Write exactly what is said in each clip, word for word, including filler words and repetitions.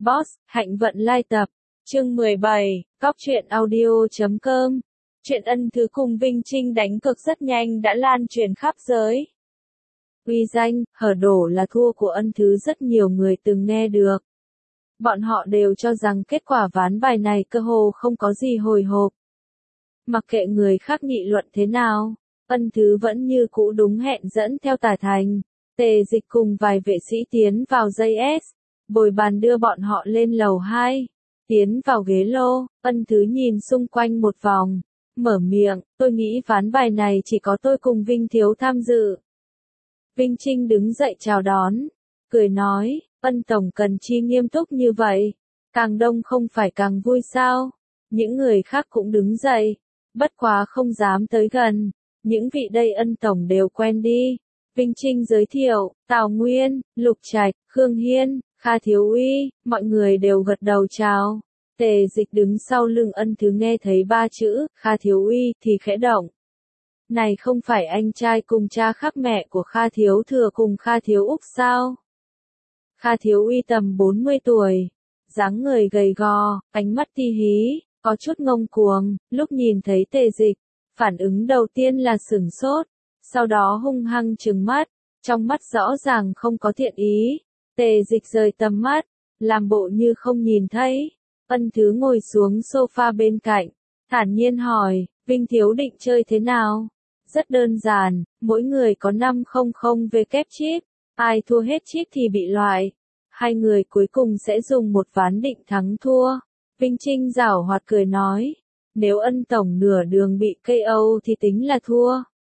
Boss, Hạnh Vận Lai tập. Chương mười bảy, Cóc truyện audio chấm com. Chuyện Ân Thứ cùng Vinh Trinh đánh cực rất nhanh đã lan truyền khắp giới. Uy danh, hở đổ là thua của Ân Thứ rất nhiều người từng nghe được. Bọn họ đều cho rằng kết quả ván bài này cơ hồ không có gì hồi hộp. Mặc kệ người khác nghị luận thế nào, Ân Thứ vẫn như cũ đúng hẹn dẫn theo Tả Thành, Tề Dịch cùng vài vệ sĩ tiến vào dây S. Bồi bàn đưa bọn họ lên lầu hai, tiến vào ghế lô, Ân Thứ nhìn xung quanh một vòng, mở miệng, tôi nghĩ ván bài này chỉ có tôi cùng Vinh Thiếu tham dự. Vinh Trinh đứng dậy chào đón, cười nói, Ân Tổng cần chi nghiêm túc như vậy, càng đông không phải càng vui sao, những người khác cũng đứng dậy, bất quá không dám tới gần, những vị đây Ân Tổng đều quen đi. Vinh Trinh giới thiệu, Tào Nguyên, Lục Trạch, Khương Hiên, Kha Thiếu Uy, mọi người đều gật đầu chào. Tề Dịch đứng sau lưng Ân Thứ nghe thấy ba chữ, Kha Thiếu Uy, thì khẽ động. Này không phải anh trai cùng cha khác mẹ của Kha Thiếu Thừa cùng Kha Thiếu Úc sao? Kha Thiếu Uy tầm bốn mươi tuổi, dáng người gầy gò, ánh mắt ti hí, có chút ngông cuồng, lúc nhìn thấy Tề Dịch, phản ứng đầu tiên là sửng sốt, sau đó hung hăng trừng mắt, trong mắt rõ ràng không có thiện ý. Tề Dịch rời tầm mắt, làm bộ như không nhìn thấy. Ân Thứ ngồi xuống sofa bên cạnh, thản nhiên hỏi, Vinh Thiếu định chơi thế nào? Rất đơn giản, mỗi người có năm trăm V kép chip, ai thua hết chip thì bị loại. Hai người cuối cùng sẽ dùng một ván định thắng thua. Vinh Trinh giảo hoạt cười nói, nếu Ân Tổng nửa đường bị ca o thì tính là thua.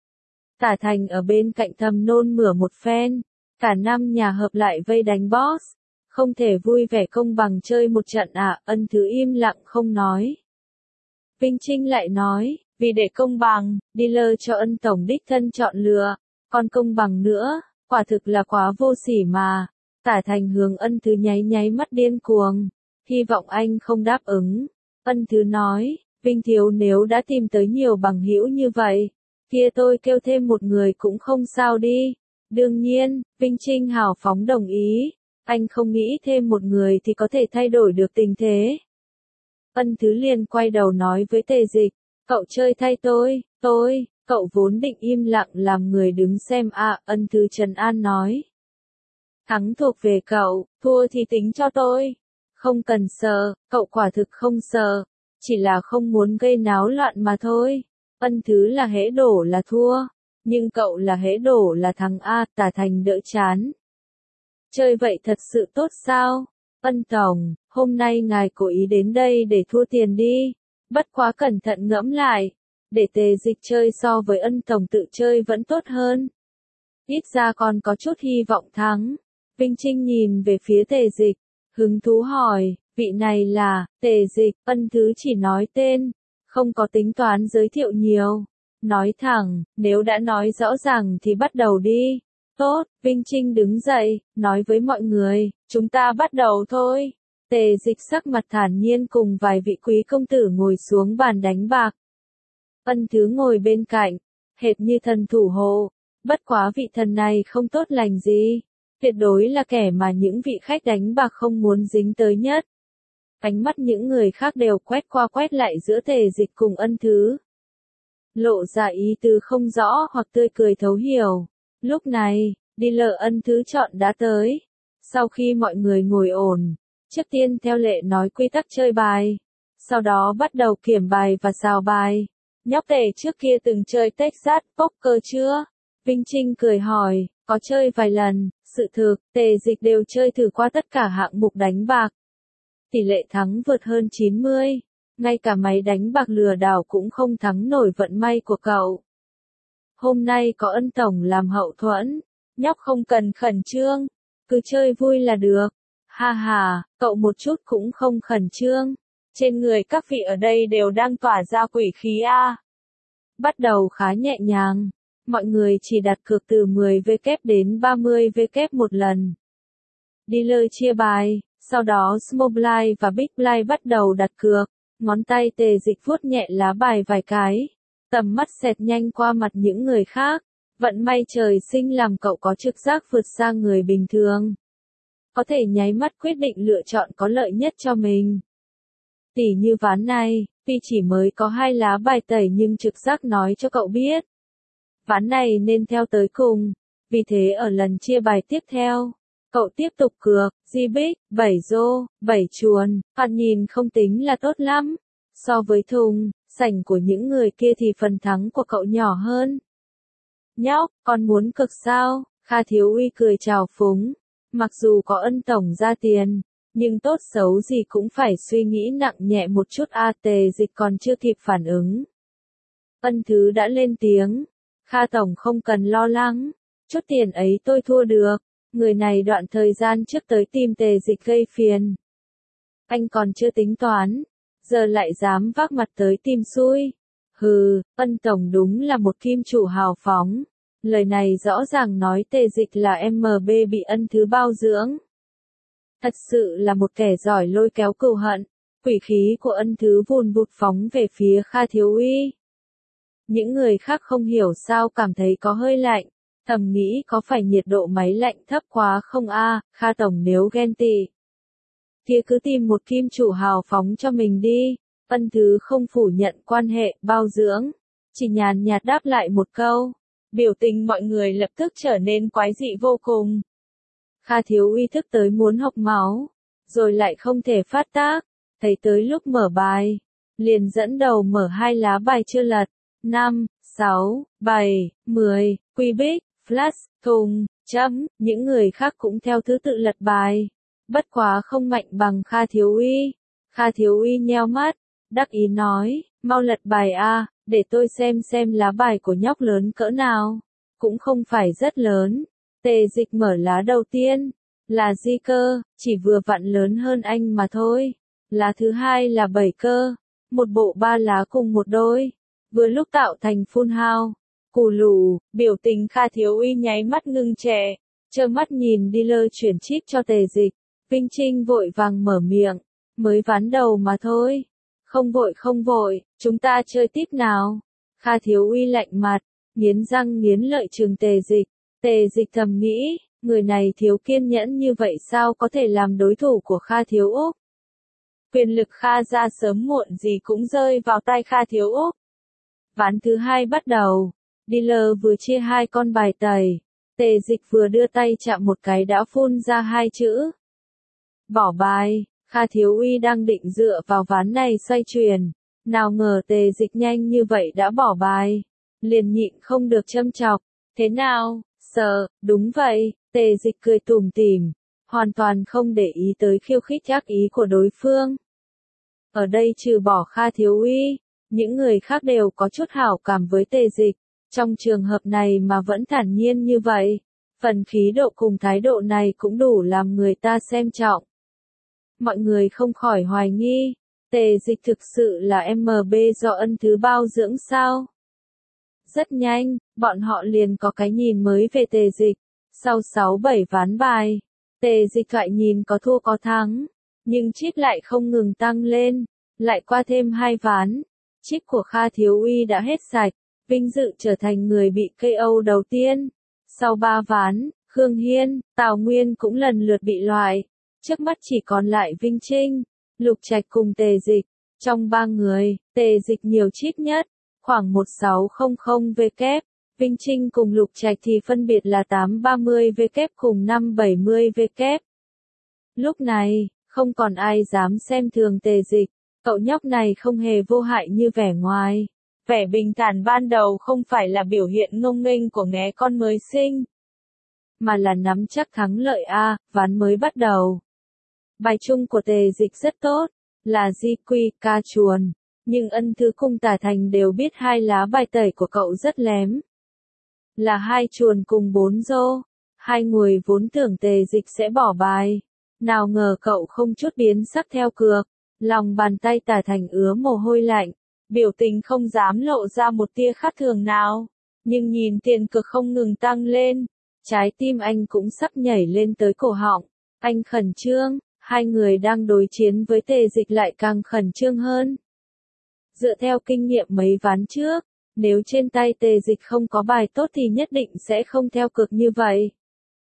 Tả Thành ở bên cạnh thầm nôn mửa một phen. Cả năm nhà hợp lại vây đánh boss, không thể vui vẻ công bằng chơi một trận à, Ân Thứ im lặng không nói. Vinh Trinh lại nói, vì để công bằng, dealer cho Ân Tổng đích thân chọn lựa, còn công bằng nữa, quả thực là quá vô sỉ mà. Tả Thành hướng Ân Thứ nháy nháy mắt điên cuồng, hy vọng anh không đáp ứng. Ân Thứ nói, Vinh Thiếu nếu đã tìm tới nhiều bằng hữu như vậy, kia tôi kêu thêm một người cũng không sao đi. Đương nhiên, Vinh Trinh hào phóng đồng ý, anh không nghĩ thêm một người thì có thể thay đổi được tình thế. Ân Thứ liền quay đầu nói với Tề Dịch, cậu chơi thay tôi, tôi, cậu vốn định im lặng làm người đứng xem à, Ân Thứ trấn an nói. Thắng thuộc về cậu, thua thì tính cho tôi. Không cần sợ, cậu quả thực không sợ, chỉ là không muốn gây náo loạn mà thôi. Ân Thứ là hễ đổ là thua. Nhưng cậu là hễ đổ là thằng A, Tả Thành đỡ chán. Chơi vậy thật sự tốt sao? Ân Tổng, hôm nay ngài cố ý đến đây để thua tiền đi. Bất quá cẩn thận ngẫm lại. Để Tề Dịch chơi so với Ân Tổng tự chơi vẫn tốt hơn. Ít ra còn có chút hy vọng thắng. Vinh Trinh nhìn về phía Tề Dịch, hứng thú hỏi, vị này là, Tề Dịch, Ân Thứ chỉ nói tên, không có tính toán giới thiệu nhiều. Nói thẳng, nếu đã nói rõ ràng thì bắt đầu đi. Tốt, Vinh Trinh đứng dậy, nói với mọi người, chúng ta bắt đầu thôi. Tề Dịch sắc mặt thản nhiên cùng vài vị quý công tử ngồi xuống bàn đánh bạc. Ân Thứ ngồi bên cạnh, hệt như thần thủ hộ, bất quá vị thần này không tốt lành gì. Tuyệt đối là kẻ mà những vị khách đánh bạc không muốn dính tới nhất. Ánh mắt những người khác đều quét qua quét lại giữa Tề Dịch cùng Ân Thứ. Lộ ra ý tứ không rõ hoặc tươi cười thấu hiểu. Lúc này, dealer Ân Thứ chọn đã tới. Sau khi mọi người ngồi ổn, trước tiên theo lệ nói quy tắc chơi bài. Sau đó bắt đầu kiểm bài và xào bài. Nhóc Tề trước kia từng chơi Texas Poker chưa? Vinh Trinh cười hỏi, có chơi vài lần, sự thực, Tề Dịch đều chơi thử qua tất cả hạng mục đánh bạc. Tỷ lệ thắng vượt hơn chín mươi. Ngay cả máy đánh bạc lừa đảo cũng không thắng nổi vận may của cậu. Hôm nay có Ân Tổng làm hậu thuẫn, nhóc không cần khẩn trương, cứ chơi vui là được. Ha ha, cậu một chút cũng không khẩn trương, trên người các vị ở đây đều đang tỏa ra quỷ khí a. Bắt đầu khá nhẹ nhàng, mọi người chỉ đặt cược từ mười V kép đến ba mươi V kép một lần. Dealer chia bài, sau đó Small Blind và Big Blind bắt đầu đặt cược. Ngón tay Tề Dịch vuốt nhẹ lá bài vài cái, tầm mắt xẹt nhanh qua mặt những người khác, vận may trời sinh làm cậu có trực giác vượt xa người bình thường. có thể nháy mắt quyết định lựa chọn có lợi nhất cho mình. Tỉ như ván này, tuy chỉ mới có hai lá bài tẩy nhưng trực giác nói cho cậu biết. Ván này nên theo tới cùng, vì thế ở lần chia bài tiếp theo, cậu tiếp tục cược, di bích, bảy rô, bảy chuồn, phạt nhìn không tính là tốt lắm. So với thùng, sảnh của những người kia thì phần thắng của cậu nhỏ hơn. Nhóc, con muốn cực sao? Kha Thiếu Uy cười chào phúng. Mặc dù có ân tổng ra tiền, nhưng tốt xấu gì cũng phải suy nghĩ nặng nhẹ một chút a. Tề Dịch còn chưa kịp phản ứng. Ân Thứ đã lên tiếng. Kha tổng không cần lo lắng, chút tiền ấy tôi thua được. Người này đoạn thời gian trước tới tìm Tề Dịch gây phiền. Anh còn chưa tính toán, giờ lại dám vác mặt tới tìm xui. Hừ, Ân tổng đúng là một kim chủ hào phóng. Lời này rõ ràng nói Tề Dịch là em bê bị Ân Thứ bao dưỡng. Thật sự là một kẻ giỏi lôi kéo cừu hận. Quỷ khí của Ân Thứ vùn vụt phóng về phía Kha Thiếu Uy. Những người khác không hiểu sao cảm thấy có hơi lạnh, thầm nghĩ có phải nhiệt độ máy lạnh thấp quá không a. Kha tổng nếu ghen tị, kia cứ tìm một kim chủ hào phóng cho mình đi. Ân Thứ không phủ nhận quan hệ bao dưỡng, chỉ nhàn nhạt đáp lại một câu. Biểu tình mọi người lập tức trở nên quái dị vô cùng. Kha Thiếu Uy thức tới muốn hộc máu, rồi lại không thể phát tác, thấy tới lúc mở bài, liền dẫn đầu mở hai lá bài chưa lật, năm, sáu, bảy, mười, quy bích, flash, thùng, chấm, những người khác cũng theo thứ tự lật bài, bất quá không mạnh bằng Kha Thiếu Uy. Kha Thiếu Uy nheo mắt, đắc ý nói, mau lật bài a, để tôi xem xem lá bài của nhóc lớn cỡ nào, cũng không phải rất lớn. Tề Dịch mở lá đầu tiên, là di cơ, chỉ vừa vặn lớn hơn anh mà thôi. Lá thứ hai là bảy cơ, một bộ ba lá cùng một đôi, vừa lúc tạo thành full house. Cù lù, biểu tình Kha Thiếu Uy nháy mắt ngưng trệ, trơ mắt nhìn dealer chuyển chip cho Tề Dịch. Vinh Trinh vội vàng mở miệng, mới ván đầu mà thôi. Không vội không vội, chúng ta chơi tiếp nào. Kha Thiếu Uy lạnh mặt, nghiến răng nghiến lợi trừng Tề Dịch. Tề Dịch thầm nghĩ, người này thiếu kiên nhẫn như vậy sao có thể làm đối thủ của Kha Thiếu Úc. Quyền lực Kha ra sớm muộn gì cũng rơi vào tay Kha Thiếu Úc. Ván thứ hai bắt đầu, dealer vừa chia hai con bài tẩy, Tề Dịch vừa đưa tay chạm một cái đã phun ra hai chữ. Bỏ bài. Kha Thiếu Uy đang định dựa vào ván này xoay chuyển, nào ngờ Tề Dịch nhanh như vậy đã bỏ bài, liền nhịn không được châm chọc. Thế nào, sợ? Đúng vậy. Tề Dịch cười tủm tỉm, hoàn toàn không để ý tới khiêu khích ác ý của đối phương. Ở đây trừ bỏ Kha Thiếu Uy, những người khác đều có chút hảo cảm với Tề Dịch. Trong trường hợp này mà vẫn thản nhiên như vậy, phần khí độ cùng thái độ này cũng đủ làm người ta xem trọng. Mọi người không khỏi hoài nghi, Tề Dịch thực sự là em bê do Ân Thứ bao dưỡng sao? Rất nhanh, bọn họ liền có cái nhìn mới về Tề Dịch. Sau sáu bảy ván bài, Tề Dịch thoại nhìn có thua có thắng, nhưng chip lại không ngừng tăng lên. Lại qua thêm hai ván, chip của Kha Thiếu Uy đã hết sạch, vinh dự trở thành người bị ca o đầu tiên. Sau ba ván, Khương Hiên, Tào Nguyên cũng lần lượt bị loại. Trước mắt chỉ còn lại Vinh Trinh, Lục Trạch cùng Tề Dịch. Trong ba người, Tề Dịch nhiều chip nhất, khoảng một sáu không không W. Vinh Trinh cùng Lục Trạch thì phân biệt là tám ba mươi W cùng năm bảy mươi W. Lúc này, không còn ai dám xem thường Tề Dịch. Cậu nhóc này không hề vô hại như vẻ ngoài. Vẻ bình thản ban đầu không phải là biểu hiện ngông nghênh của nghé con mới sinh, mà là nắm chắc thắng lợi a. Ván mới bắt đầu. Bài chung của Tề Dịch rất tốt, là di quy, ca chuồn, nhưng Ân Thứ cùng Tả Thành đều biết hai lá bài tẩy của cậu rất lém. Là hai chuồn cùng bốn rô, hai người vốn tưởng Tề Dịch sẽ bỏ bài, nào ngờ cậu không chút biến sắc theo cược, lòng bàn tay Tả Thành ứa mồ hôi lạnh, biểu tình không dám lộ ra một tia khác thường nào, nhưng nhìn tiền cược không ngừng tăng lên, trái tim anh cũng sắp nhảy lên tới cổ họng, anh khẩn trương. Hai người đang đối chiến với Tề Dịch lại càng khẩn trương hơn. Dựa theo kinh nghiệm mấy ván trước, nếu trên tay Tề Dịch không có bài tốt thì nhất định sẽ không theo cược như vậy.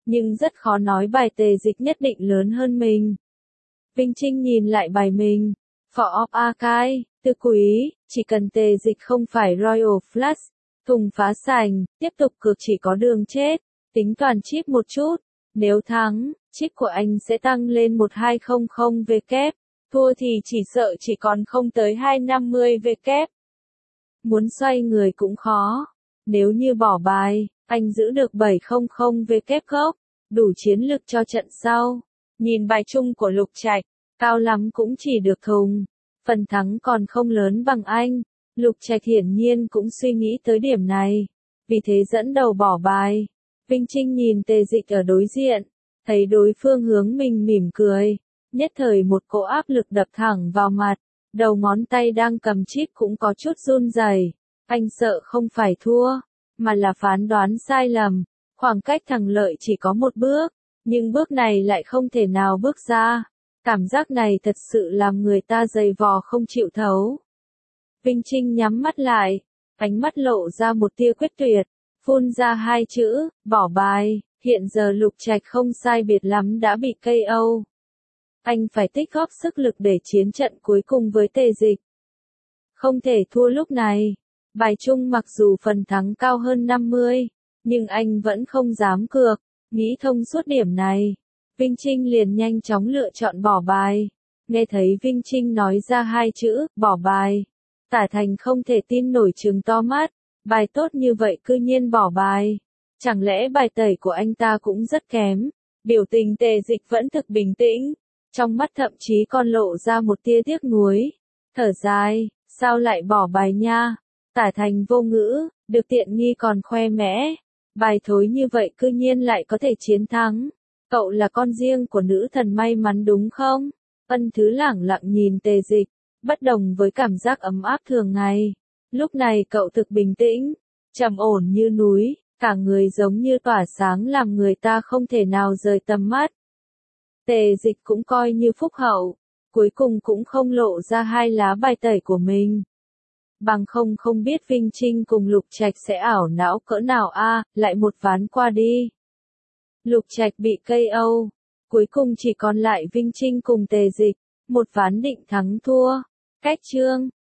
nhưng rất khó nói bài Tề Dịch nhất định lớn hơn mình. Vinh Trinh nhìn lại bài mình. For of Archive, Tư Quý, chỉ cần Tề Dịch không phải Royal Flush, thùng phá sành, tiếp tục cược chỉ có đường chết, tính toàn chip một chút. Nếu thắng, chip của anh sẽ tăng lên một nghìn hai trăm W, thua thì chỉ sợ chỉ còn không tới hai trăm năm mươi W. Muốn xoay người cũng khó. Nếu như bỏ bài, anh giữ được bảy trăm W gốc, đủ chiến lực cho trận sau. Nhìn bài chung của Lục Trạch, cao lắm cũng chỉ được thùng. Phần thắng còn không lớn bằng anh. Lục Trạch hiển nhiên cũng suy nghĩ tới điểm này. Vì thế dẫn đầu bỏ bài. Vinh Trinh nhìn Tề Dịch ở đối diện, thấy đối phương hướng mình mỉm cười. Nhất thời một cỗ áp lực đập thẳng vào mặt. Đầu ngón tay đang cầm chip cũng có chút run rẩy. Anh sợ không phải thua, mà là phán đoán sai lầm. Khoảng cách thắng lợi chỉ có một bước, nhưng bước này lại không thể nào bước ra. Cảm giác này thật sự làm người ta dày vò không chịu thấu. Vinh Trinh nhắm mắt lại, ánh mắt lộ ra một tia quyết tuyệt, phun ra hai chữ, bỏ bài. Hiện giờ Lục Trạch không sai biệt lắm đã bị ca o. Anh phải tích góp sức lực để chiến trận cuối cùng với Tề Dịch. Không thể thua lúc này. Bài chung mặc dù phần thắng cao hơn năm mươi, nhưng anh vẫn không dám cược. Nghĩ thông suốt điểm này, Vinh Trinh liền nhanh chóng lựa chọn bỏ bài. Nghe thấy Vinh Trinh nói ra hai chữ, bỏ bài. Tả Thành không thể tin nổi trừng to mắt. Bài tốt như vậy cư nhiên bỏ bài. Chẳng lẽ bài tẩy của anh ta cũng rất kém? Biểu tình Tề Dịch vẫn thực bình tĩnh. Trong mắt thậm chí còn lộ ra một tia tiếc nuối. Thở dài, sao lại bỏ bài nha? Tả Thành vô ngữ, được tiện nghi còn khoe mẽ. Bài thối như vậy cư nhiên lại có thể chiến thắng. Cậu là con riêng của nữ thần may mắn đúng không? Ân Thứ lẳng lặng nhìn Tề Dịch, bất đồng với cảm giác ấm áp thường ngày. Lúc này cậu thực bình tĩnh, trầm ổn như núi, cả người giống như tỏa sáng làm người ta không thể nào rời tầm mắt. Tề Dịch cũng coi như phúc hậu, cuối cùng cũng không lộ ra hai lá bài tẩy của mình. Bằng không không biết Vinh Trinh cùng Lục Trạch sẽ ảo não cỡ nào a, lại một ván qua đi. Lục Trạch bị ca o, cuối cùng chỉ còn lại Vinh Trinh cùng Tề Dịch, một ván định thắng thua. Cách chương